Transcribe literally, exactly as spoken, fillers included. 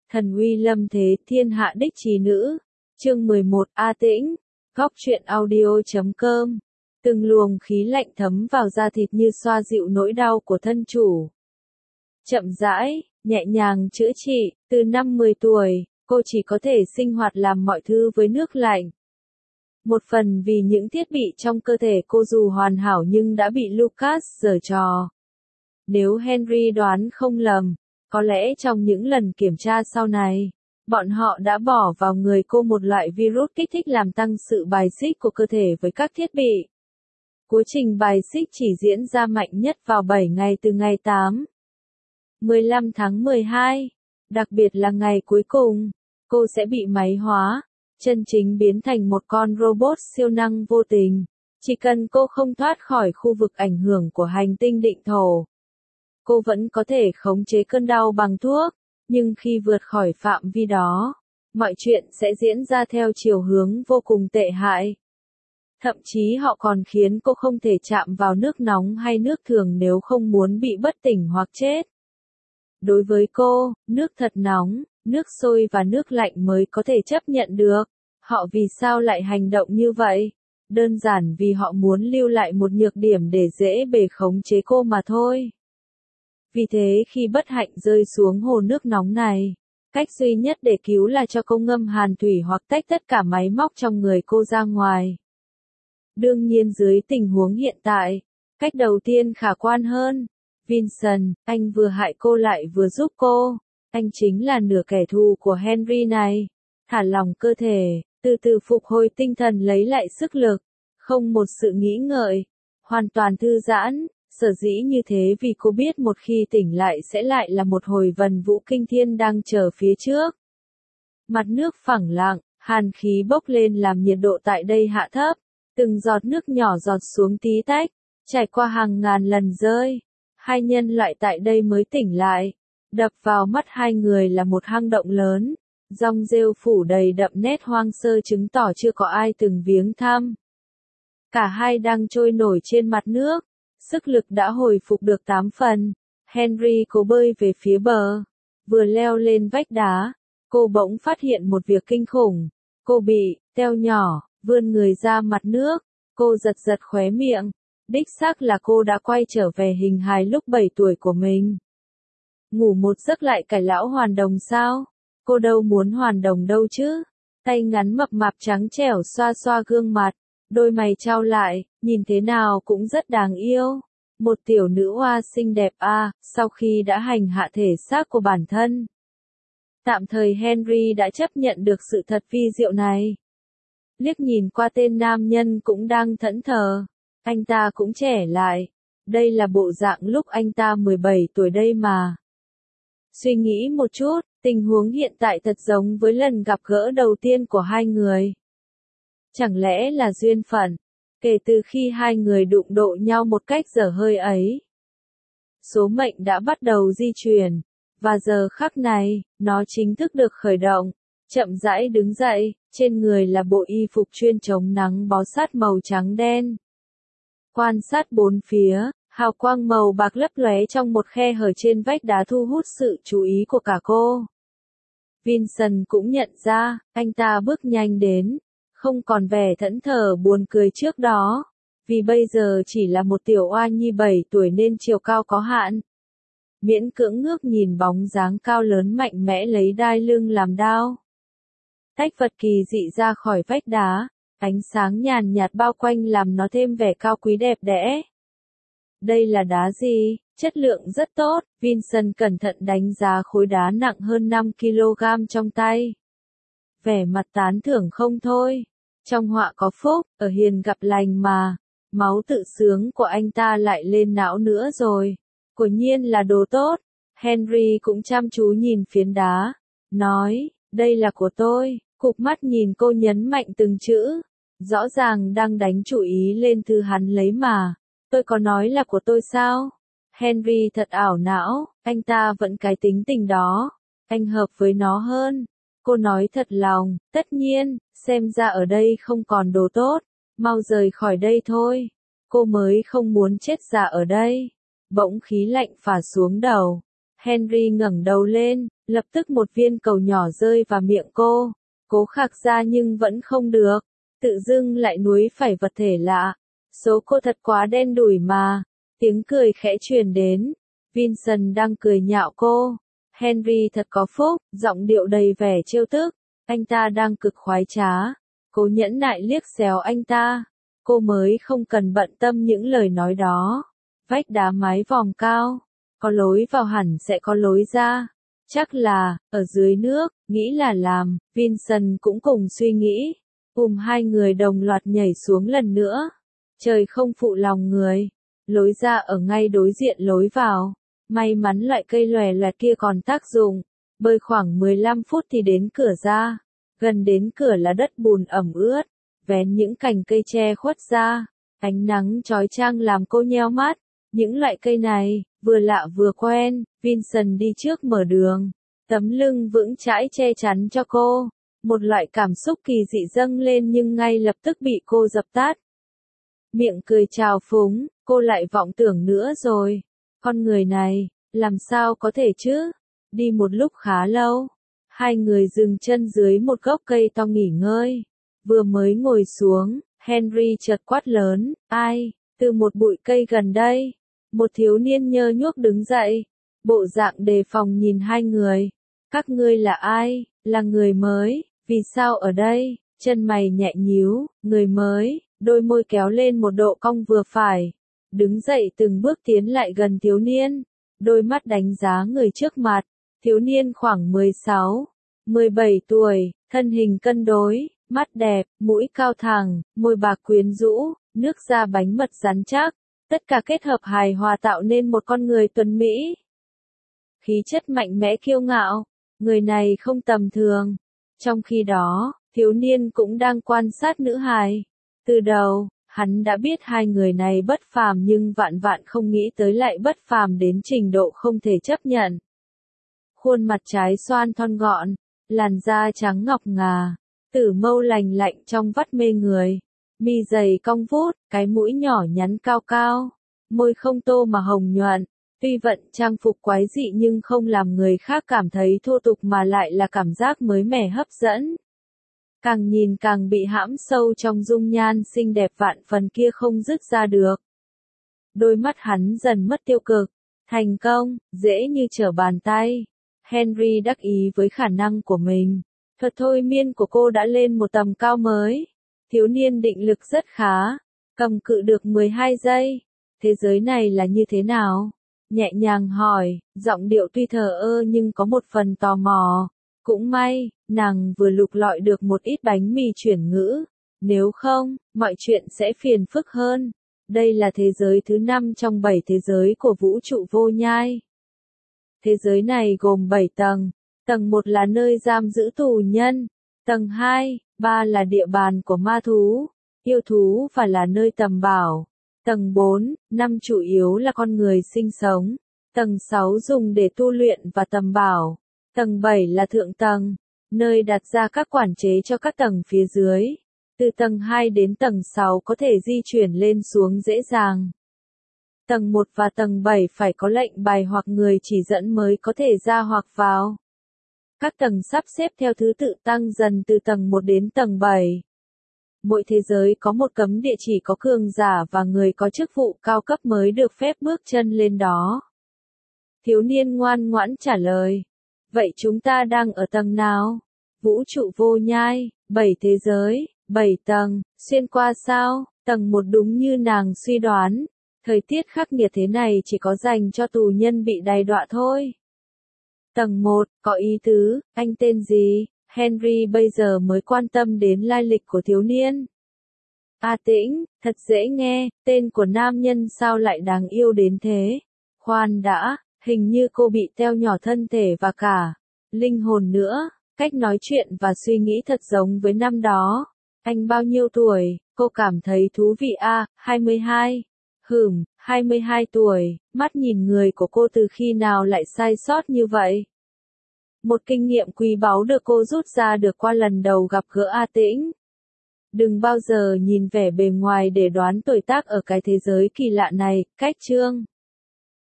Thần uy lâm thế, thiên hạ đích trí nữ. Chương mười một, A Tĩnh. Góc truyện audio chấm com. Từng luồng khí lạnh thấm vào da thịt như xoa dịu nỗi đau của thân chủ. Chậm rãi, nhẹ nhàng chữa trị, từ năm mười tuổi, cô chỉ có thể sinh hoạt làm mọi thứ với nước lạnh. Một phần vì những thiết bị trong cơ thể cô dù hoàn hảo nhưng đã bị Lucas giở trò. Nếu Henry đoán không lầm, có lẽ trong những lần kiểm tra sau này, bọn họ đã bỏ vào người cô một loại virus kích thích làm tăng sự bài xích của cơ thể với các thiết bị. Quá trình bài xích chỉ diễn ra mạnh nhất vào bảy ngày từ ngày tám, mười lăm tháng mười hai, đặc biệt là ngày cuối cùng, cô sẽ bị máy hóa, chân chính biến thành một con robot siêu năng vô tình, chỉ cần cô không thoát khỏi khu vực ảnh hưởng của hành tinh định thổ. Cô vẫn có thể khống chế cơn đau bằng thuốc, nhưng khi vượt khỏi phạm vi đó, mọi chuyện sẽ diễn ra theo chiều hướng vô cùng tệ hại. Thậm chí họ còn khiến cô không thể chạm vào nước nóng hay nước thường nếu không muốn bị bất tỉnh hoặc chết. Đối với cô, nước thật nóng, nước sôi và nước lạnh mới có thể chấp nhận được. Họ vì sao lại hành động như vậy? Đơn giản vì họ muốn lưu lại một nhược điểm để dễ bề khống chế cô mà thôi. Vì thế khi bất hạnh rơi xuống hồ nước nóng này, cách duy nhất để cứu là cho cô ngâm hàn thủy hoặc tách tất cả máy móc trong người cô ra ngoài. Đương nhiên dưới tình huống hiện tại, cách đầu tiên khả quan hơn. Vincent, anh vừa hại cô lại vừa giúp cô. Anh chính là nửa kẻ thù của Henry này. Thả lỏng cơ thể, từ từ phục hồi tinh thần lấy lại sức lực. Không một sự nghĩ ngợi. Hoàn toàn thư giãn. Sở dĩ như thế vì cô biết một khi tỉnh lại sẽ lại là một hồi vần vũ kinh thiên đang chờ phía trước. Mặt nước phẳng lặng, hàn khí bốc lên làm nhiệt độ tại đây hạ thấp. Từng giọt nước nhỏ giọt xuống tí tách, trải qua hàng ngàn lần rơi. Hai nhân loại tại đây mới tỉnh lại. Đập vào mắt hai người là một hang động lớn. Rong rêu phủ đầy đậm nét hoang sơ chứng tỏ chưa có ai từng viếng thăm. Cả hai đang trôi nổi trên mặt nước. Sức lực đã hồi phục được tám phần. Henry cố bơi về phía bờ. Vừa leo lên vách đá, cô bỗng phát hiện một việc kinh khủng. Cô bị teo nhỏ, vươn người ra mặt nước. Cô giật giật khóe miệng. Đích xác là cô đã quay trở về hình hài lúc bảy tuổi của mình. Ngủ một giấc lại cải lão hoàn đồng sao? Cô đâu muốn hoàn đồng đâu chứ? Tay ngắn mập mạp trắng trẻo xoa xoa gương mặt. Đôi mày trao lại, nhìn thế nào cũng rất đáng yêu. Một tiểu nữ hoa xinh đẹp a, à, sau khi đã hành hạ thể xác của bản thân. Tạm thời Henry đã chấp nhận được sự thật vi diệu này. Liếc nhìn qua tên nam nhân cũng đang thẫn thờ. Anh ta cũng trẻ lại. Đây là bộ dạng lúc anh ta mười bảy tuổi đây mà. Suy nghĩ một chút, tình huống hiện tại thật giống với lần gặp gỡ đầu tiên của hai người. Chẳng lẽ là duyên phận, kể từ khi hai người đụng độ nhau một cách dở hơi ấy. Số mệnh đã bắt đầu di chuyển, và giờ khắc này, nó chính thức được khởi động. Chậm rãi đứng dậy, trên người là bộ y phục chuyên chống nắng bó sát màu trắng đen. Quan sát bốn phía, hào quang màu bạc lấp lóe trong một khe hở trên vách đá thu hút sự chú ý của cả cô. Vincent cũng nhận ra, anh ta bước nhanh đến. Không còn vẻ thẫn thờ buồn cười trước đó, vì bây giờ chỉ là một tiểu oa nhi bảy tuổi nên chiều cao có hạn. Miễn cưỡng ngước nhìn bóng dáng cao lớn mạnh mẽ lấy đai lưng làm đao. Tách vật kỳ dị ra khỏi vách đá, ánh sáng nhàn nhạt bao quanh làm nó thêm vẻ cao quý đẹp đẽ. Đây là đá gì? Chất lượng rất tốt, Vincent cẩn thận đánh giá khối đá nặng hơn năm ki lô gam trong tay. Vẻ mặt tán thưởng không thôi. Trong họa có phúc, ở hiền gặp lành mà. Máu tự sướng của anh ta lại lên não nữa rồi. Quả nhiên là đồ tốt. Henry cũng chăm chú nhìn phiến đá. Nói, đây là của tôi. Cụp mắt nhìn cô nhấn mạnh từng chữ. Rõ ràng đang đánh chú ý lên thư hắn lấy mà. Tôi có nói là của tôi sao? Henry thật ảo não. Anh ta vẫn cái tính tình đó. Anh hợp với nó hơn. Cô nói thật lòng, tất nhiên, xem ra ở đây không còn đồ tốt, mau rời khỏi đây thôi. Cô mới không muốn chết già ở đây. Bỗng khí lạnh phả xuống đầu. Henry ngẩng đầu lên, Lập tức một viên cầu nhỏ rơi vào miệng cô, cố khạc ra nhưng vẫn không được, tự dưng lại nuối phải vật thể lạ. Số cô thật quá đen đủi mà. Tiếng cười khẽ truyền đến. Vincent đang cười nhạo cô. Henry thật có phúc, giọng điệu đầy vẻ trêu tức. Anh ta đang cực khoái trá. Cô nhẫn nại liếc xéo anh ta. Cô mới không cần bận tâm những lời nói đó. Vách đá mái vòm cao. Có lối vào hẳn sẽ có lối ra. Chắc là, ở dưới nước, nghĩ là làm. Vincent cũng cùng suy nghĩ. Cùng hai người đồng loạt nhảy xuống lần nữa. Trời không phụ lòng người. Lối ra ở ngay đối diện lối vào. May mắn loại cây lòe loẹt kia còn tác dụng. Bơi khoảng mười lăm phút thì đến cửa ra. Gần đến cửa là đất bùn ẩm ướt. Vén những cành cây che khuất ra. Ánh nắng chói chang làm cô nheo mắt. Những loại cây này, vừa lạ vừa quen. Vincent đi trước mở đường. Tấm lưng vững chãi che chắn cho cô. Một loại cảm xúc kỳ dị dâng lên nhưng ngay lập tức bị cô dập tắt. Miệng cười trào phúng, cô lại vọng tưởng nữa rồi. Con người này, làm sao có thể chứ? Đi một lúc khá lâu. Hai người dừng chân dưới một gốc cây to nghỉ ngơi. Vừa mới ngồi xuống, Henry chợt quát lớn, ai? Từ một bụi cây gần đây. Một thiếu niên nhơ nhuốc đứng dậy. Bộ dạng đề phòng nhìn hai người. Các ngươi là ai? Là người mới. Vì sao ở đây? Chân mày nhẹ nhíu, người mới. Đôi môi kéo lên một độ cong vừa phải. Đứng dậy từng bước tiến lại gần thiếu niên. Đôi mắt đánh giá người trước mặt. Thiếu niên khoảng mười sáu, mười bảy tuổi, thân hình cân đối, mắt đẹp, mũi cao thẳng, môi bạc quyến rũ, nước da bánh mật rắn chắc. Tất cả kết hợp hài hòa tạo nên một con người tuấn mỹ. Khí chất mạnh mẽ kiêu ngạo. Người này không tầm thường. Trong khi đó, thiếu niên cũng đang quan sát nữ hài. Từ đầu, hắn đã biết hai người này bất phàm nhưng vạn vạn không nghĩ tới lại bất phàm đến trình độ không thể chấp nhận. Khuôn mặt trái xoan thon gọn, làn da trắng ngọc ngà, tử mâu lành lạnh trong vắt mê người, mi dày cong vút, cái mũi nhỏ nhắn cao cao, môi không tô mà hồng nhuận. Tuy vận trang phục quái dị nhưng không làm người khác cảm thấy thô tục mà lại là cảm giác mới mẻ hấp dẫn. Càng nhìn càng bị hãm sâu trong dung nhan xinh đẹp vạn phần kia không dứt ra được. Đôi mắt hắn dần mất tiêu cực. Thành công, dễ như trở bàn tay. Henry đắc ý với khả năng của mình. Thuật thôi miên của cô đã lên một tầm cao mới. Thiếu niên định lực rất khá. Cầm cự được mười hai giây. Thế giới này là như thế nào? Nhẹ nhàng hỏi, giọng điệu tuy thờ ơ nhưng có một phần tò mò. Cũng may, nàng vừa lục lọi được một ít bánh mì chuyển ngữ. Nếu không, mọi chuyện sẽ phiền phức hơn. Đây là thế giới thứ năm trong bảy thế giới của vũ trụ vô nhai. Thế giới này gồm bảy tầng. Tầng một là nơi giam giữ tù nhân. Tầng hai, ba là địa bàn của ma thú, yêu thú và là nơi tầm bảo. Tầng bốn, năm chủ yếu là con người sinh sống. Tầng sáu dùng để tu luyện và tầm bảo. Tầng bảy là thượng tầng, nơi đặt ra các quản chế cho các tầng phía dưới. Từ tầng hai đến tầng sáu có thể di chuyển lên xuống dễ dàng. Tầng một và tầng bảy phải có lệnh bài hoặc người chỉ dẫn mới có thể ra hoặc vào. Các tầng sắp xếp theo thứ tự tăng dần từ tầng một đến tầng bảy. Mỗi thế giới có một cấm địa chỉ có cường giả và người có chức vụ cao cấp mới được phép bước chân lên đó. Thiếu niên ngoan ngoãn trả lời. Vậy chúng ta đang ở tầng nào? Vũ trụ vô nhai, bảy thế giới, bảy tầng, xuyên qua sao? Tầng một đúng như nàng suy đoán. Thời tiết khắc nghiệt thế này chỉ có dành cho tù nhân bị đày đọa thôi. Tầng một, có ý tứ, anh tên gì? Henry bây giờ mới quan tâm đến lai lịch của thiếu niên. A Tĩnh, thật dễ nghe, tên của nam nhân sao lại đáng yêu đến thế? Khoan đã, hình như cô bị teo nhỏ thân thể và cả linh hồn nữa, cách nói chuyện và suy nghĩ thật giống với năm đó. Anh bao nhiêu tuổi? Cô cảm thấy thú vị à, hai mươi hai. Hửm, hai mươi hai tuổi, mắt nhìn người của cô từ khi nào lại sai sót như vậy? Một kinh nghiệm quý báu được cô rút ra được qua lần đầu gặp gỡ A Tĩnh. Đừng bao giờ nhìn vẻ bề ngoài để đoán tuổi tác ở cái thế giới kỳ lạ này, cách chương.